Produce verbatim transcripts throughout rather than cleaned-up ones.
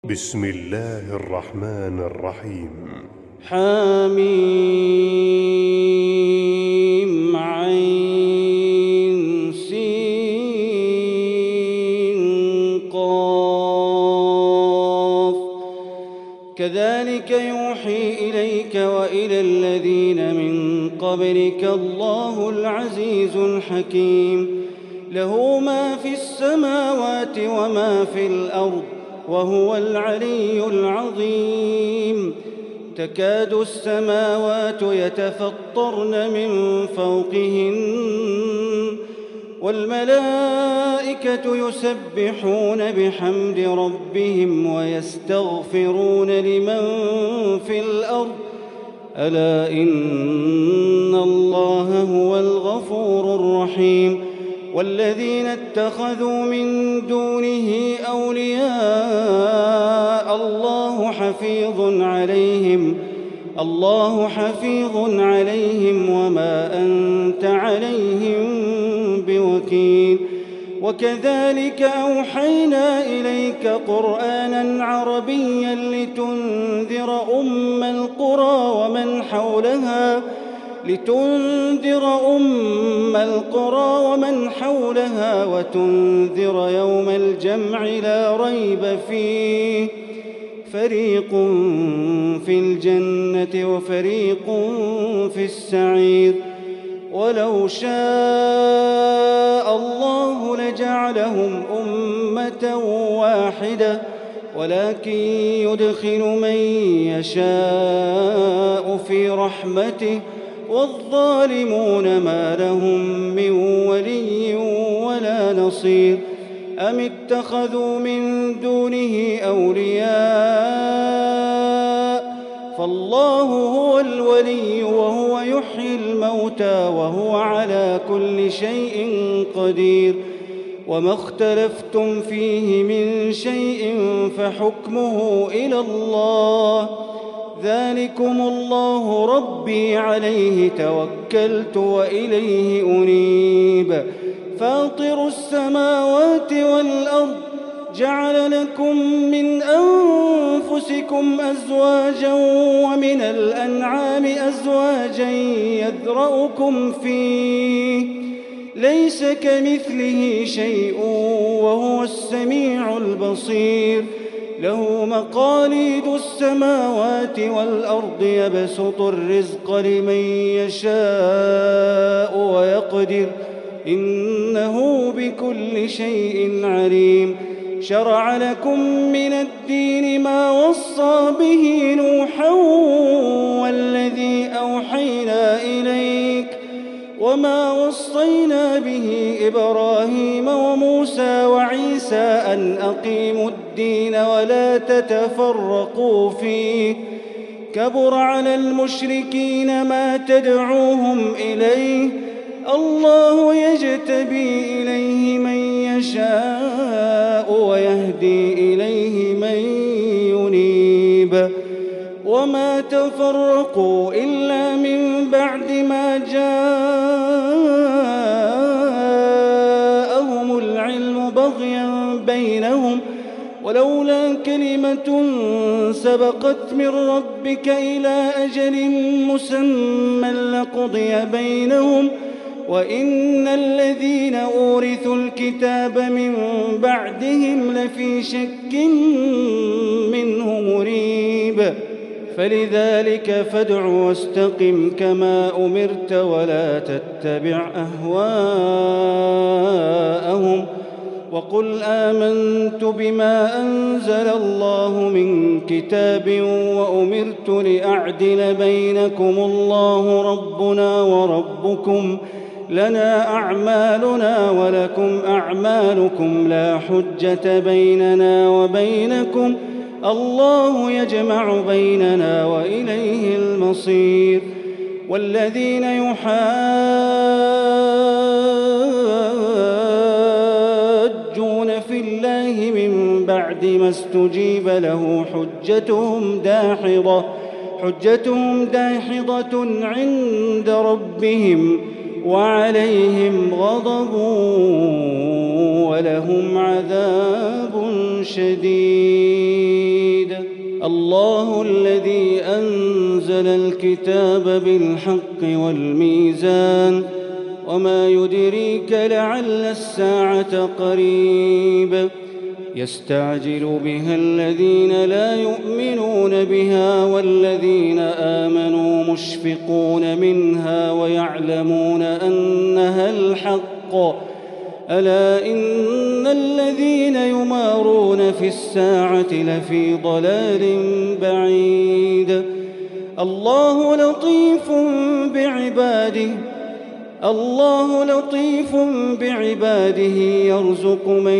بسم الله الرحمن الرحيم. حميم عين سين قاف كذلك يوحي إليك وإلى الذين من قبلك الله العزيز الحكيم له ما في السماوات وما في الأرض وهو العلي العظيم تكاد السماوات يتفطرن من فوقهن والملائكة يسبحون بحمد ربهم ويستغفرون لمن في الأرض ألا إن الله هو الغفور الرحيم والذين اتخذوا من دونه أولياء الله حفيظ عليهم الله حفيظ عليهم وما أنت عليهم بوكيل وكذلك أوحينا إليك قرآنا عربيا لتنذر أم القرى ومن حولها لتنذر أم القرى ومن حولها وتنذر يوم الجمع لا ريب فيه فريق في الجنة وفريق في السعير ولو شاء الله لجعلهم أمة واحدة ولكن يدخل من يشاء في رحمته والظالمون ما لهم من ولي ولا نصير أم اتخذوا من دونه أولياء فالله هو الولي وهو يحيي الموتى وهو على كل شيء قدير وما اختلفتم فيه من شيء فحكمه إلى الله ذلكم الله ربي عليه توكلت وإليه أنيب فاطر السماوات والأرض جعل لكم من أنفسكم أزواجا ومن الأنعام أزواجا يذرأكم فيه ليس كمثله شيء وهو السميع البصير له مقاليد السماوات والأرض يبسط الرزق لمن يشاء ويقدر إنه بكل شيء عليم شرع لكم من الدين ما وصى به نوحا والذي أوحينا إليك وما وصينا به إبراهيم وموسى وعيسى أن أقيموا الدين ولا تتفرقوا فيه كبر على المشركين ما تدعوهم إليه الله يجتبي إليه من يشاء ويهدي إليه من ينيب وما تفرقوا إلا من بعد ما جاءهم العلم بغيا بينهم ولولا كلمة سبقت من ربك إلى أجل مسمى لقضي بينهم وإن الذين أورثوا الكتاب من بعدهم لفي شك منه مريب فلذلك فادع واستقم كما أمرت ولا تتبع أهواءهم وقل آمنت بما أنزل الله من كتاب وأمرت لأعدل بينكم الله ربنا وربكم لنا أعمالنا ولكم أعمالكم لا حجة بيننا وبينكم الله يجمع بيننا وإليه المصير والذين يحاجون في الله من بعد ما استجيب له حجتهم داحضة حجتهم داحضة عند ربهم وعليهم غضب ولهم عذاب شديد. الله الذي أنزل الكتاب بالحق والميزان وما يدريك لعل الساعة قريب يستعجل بها الذين لا يؤمنون بها والذين آمنوا مشفقون منها ويعلمون أنها الحق ألا إن الذين يمارون في الساعة لفي ضلال بعيد الله لطيف بعباده الله لطيف بعباده يرزق من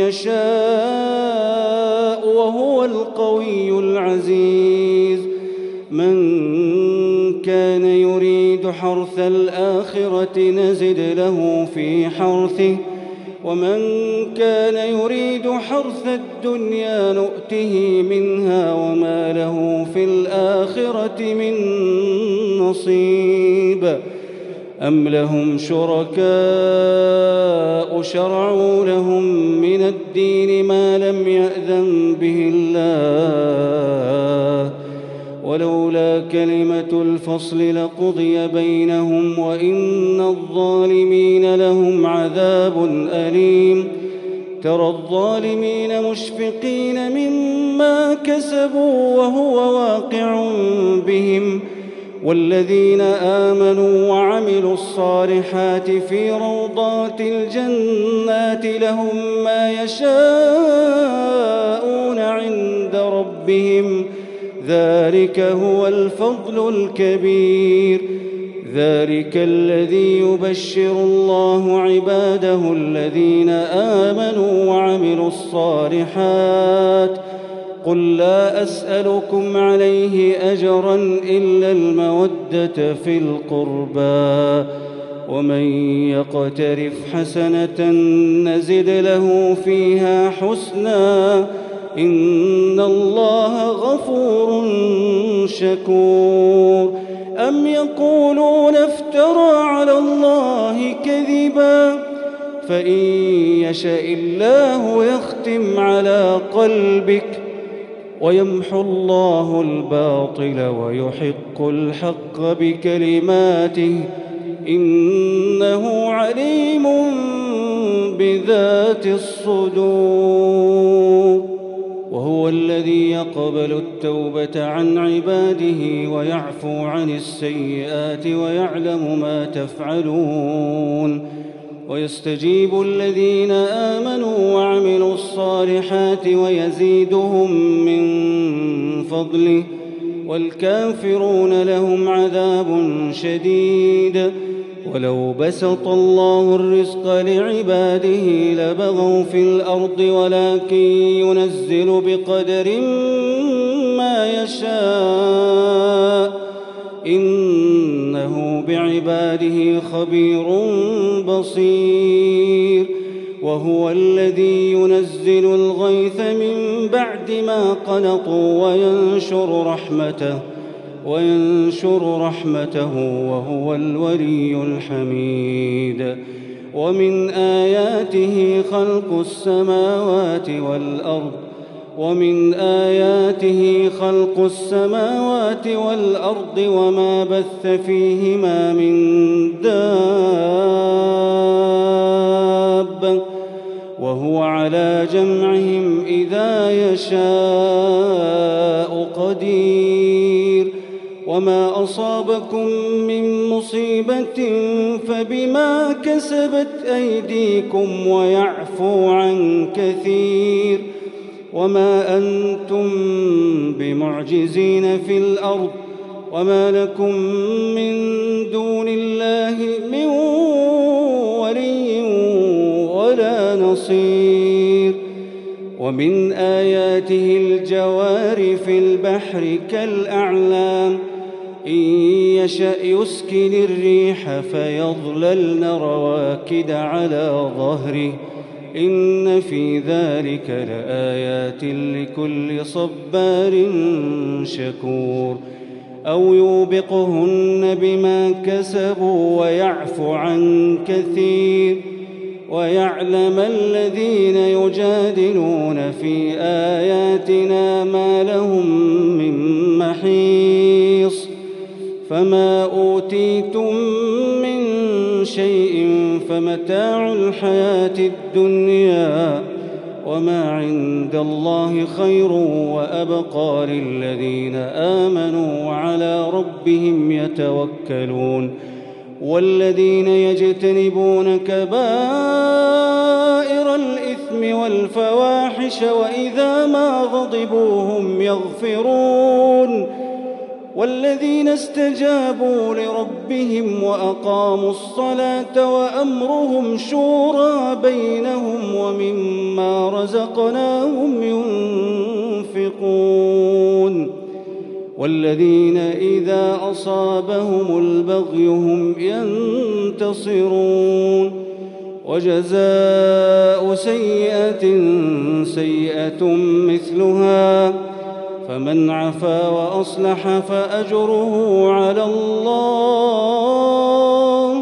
يشاء وهو القوي العزيز من كان يريد حرث الآخرة نزد له في حرثه ومن كان يريد حرث الدنيا نؤته منها وما له في الآخرة من نصيب أم لهم شركاء شرعوا لهم من الدين ما لم يأذن به الله ولولا كلمة الفصل لقضي بينهم وإن الظالمين لهم عذاب أليم ترى الظالمين مشفقين مما كسبوا وهو واقع بهم والذين آمنوا وعملوا الصالحات في روضات الجنات لهم ما يشاءون عند ربهم ذلك هو الفضل الكبير ذلك الذي يبشر الله عباده الذين آمنوا وعملوا الصالحات قل لا أسألكم عليه أجرا إلا المودة في القربى ومن يقترف حسنة نزد له فيها حسنا إن الله غفور شكور أم يقولون افترى على الله كذبا فإن يشاء الله يختم على قلبك ويمحو الله الباطل ويحق الحق بكلماته إنه عليم بذات الصدور وهو الذي يقبل التوبة عن عباده ويعفو عن السيئات ويعلم ما تفعلون ويستجيب الذين آمنوا وعملوا الصالحات ويزيدهم من فضله والكافرون لهم عذاب شديد ولو بسط الله الرزق لعباده لبغوا في الأرض ولكن ينزل بقدر ما يشاء إنه بعباده خبير بصير وهو الذي ينزل الغيث من بعد ما قنطوا وينشر رحمته وينشر رحمته وهو الولي الحميد ومن آياته خلق السماوات والأرض ومن آياته خلق السماوات والأرض وما بث فيهما من دابة وهو على جمعهم إذا يشاء قدير وما أصابكم من مصيبة فبما كسبت أيديكم ويعفو عن كثير وما أنتم بمعجزين في الأرض وما لكم من دون الله من ولي ولا نصير ومن آياته الجوار في البحر كالأعلام إن يشأ يسكن الريح فيظللن رواكد على ظهره إن في ذلك لآيات لكل صبار شكور أو يوبقهن بما كسبوا ويعفو عن كثير ويعلم الذين يجادلون في آياتنا ما لهم من محيص. فما أوتيتم من شيء فمتاع الحياة الدنيا وما عند الله خير وأبقى للذين آمنوا وعلى ربهم يتوكلون. والذين يجتنبون كبائر الإثم والفواحش وإذا ما غضبوا هم يغفرون. والذين استجابوا لربهم وأقاموا الصلاة وأمرهم شورى بينهم ومما رزقناهم ينفقون. والذين إذا أصابهم البغي هم ينتصرون. وجزاء سيئة سيئة مثلها فمن عفا وأصلح فأجره على الله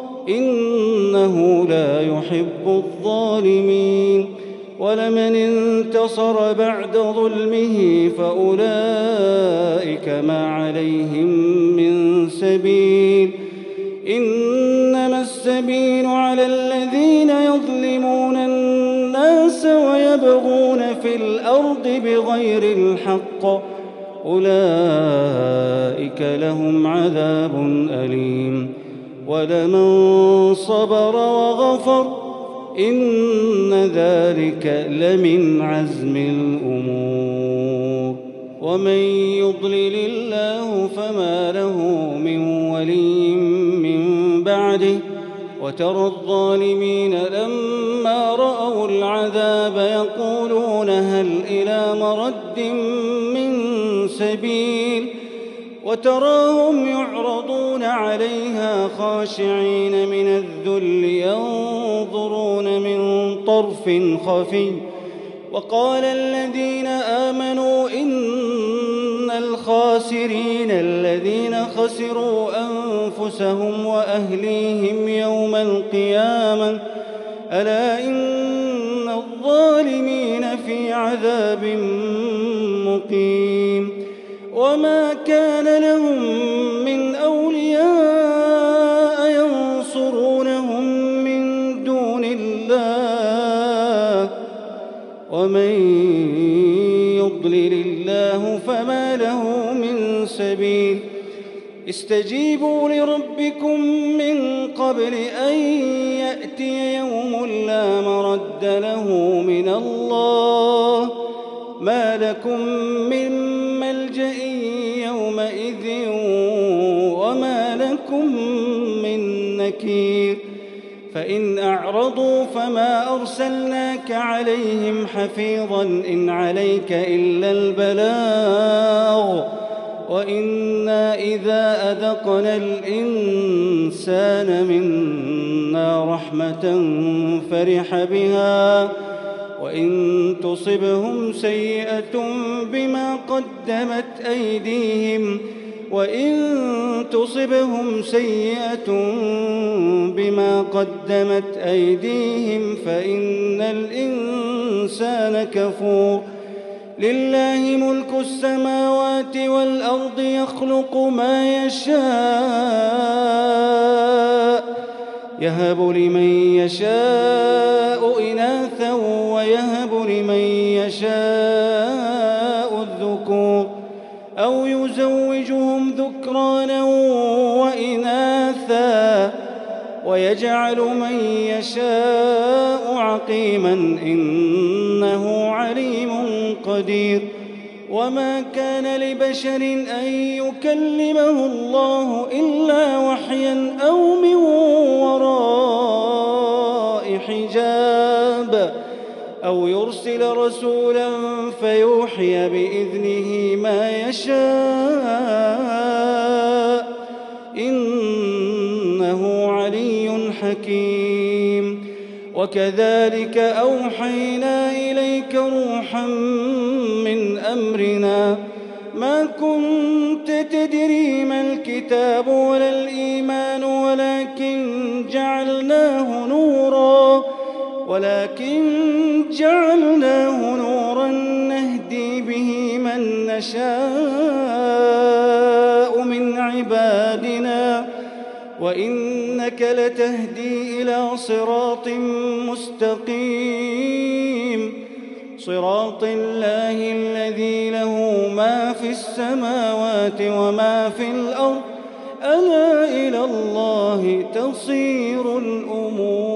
إنه لا يحب الظالمين. ولمن انتصر بعد ظلمه فأولئك ما عليهم من سبيل إنما السبيل على الذين يظلمون الناس ويبغون في الأرض بغير الحق أولئك لهم عذاب أليم. ولمن صبر وغفر إن ذلك لمن عزم الأمور. ومن يضلل الله فما له من ولي من بعده وترى الظالمين لما رأوا العذاب يقولون هل إلى مرد من سبيل وتراهم يعرضون عليها خاشعين من الذل ينظرون من طرف خفي. وقال الذين آمنوا إن الخاسرين الذين خسروا أنفسهم وأهليهم يوم القيامة ألا إن الظالمين في عذاب مقيم. وما كان لهم من أولياء ينصرونهم من دون الله ومن يضلل الله فما له من سبيل. استجيبوا لربكم من قبل أن يأتي يوم لا مرد له من الله ما لكم من ملجأ يومئذ وما لكم من نكير. فإن أعرضوا فما أرسلناك عليهم حفيظا إن عليك إلا البلاغ وإنا إذا أذقنا الإنسان منا رحمة فرح بها وإن تصبهم سيئة بما قدمت أيديهم وإن تصبهم سيئة بما قدمت أيديهم فإن الإنسان كفور. لله ملك السماوات والأرض يخلق ما يشاء يهب لمن يشاء إناثا ويهب لمن يشاء الذكور أو يزوجهم ذكرانا وإناثا ويجعل من يشاء عقيما إنه عليم قدير. وما كان لبشر أن يكلمه الله إلا وحيا أو من وراء حجاب أو يرسل رسولا فيوحي بإذنه ما يشاء إنه علي حكيم. وكذلك أوحينا إليك روحا من أمرنا ما كنت تدري ما الكتاب ولا الإيمان ولكن جعلناه نورا ولكن جعلناه نورا نهدي به من نشاء من عبادنا وإنك لتهدي إلى صراط مستقيم صراط الله الذي له ما في السماوات وما في الأرض ألا إلى الله تصير الأمور.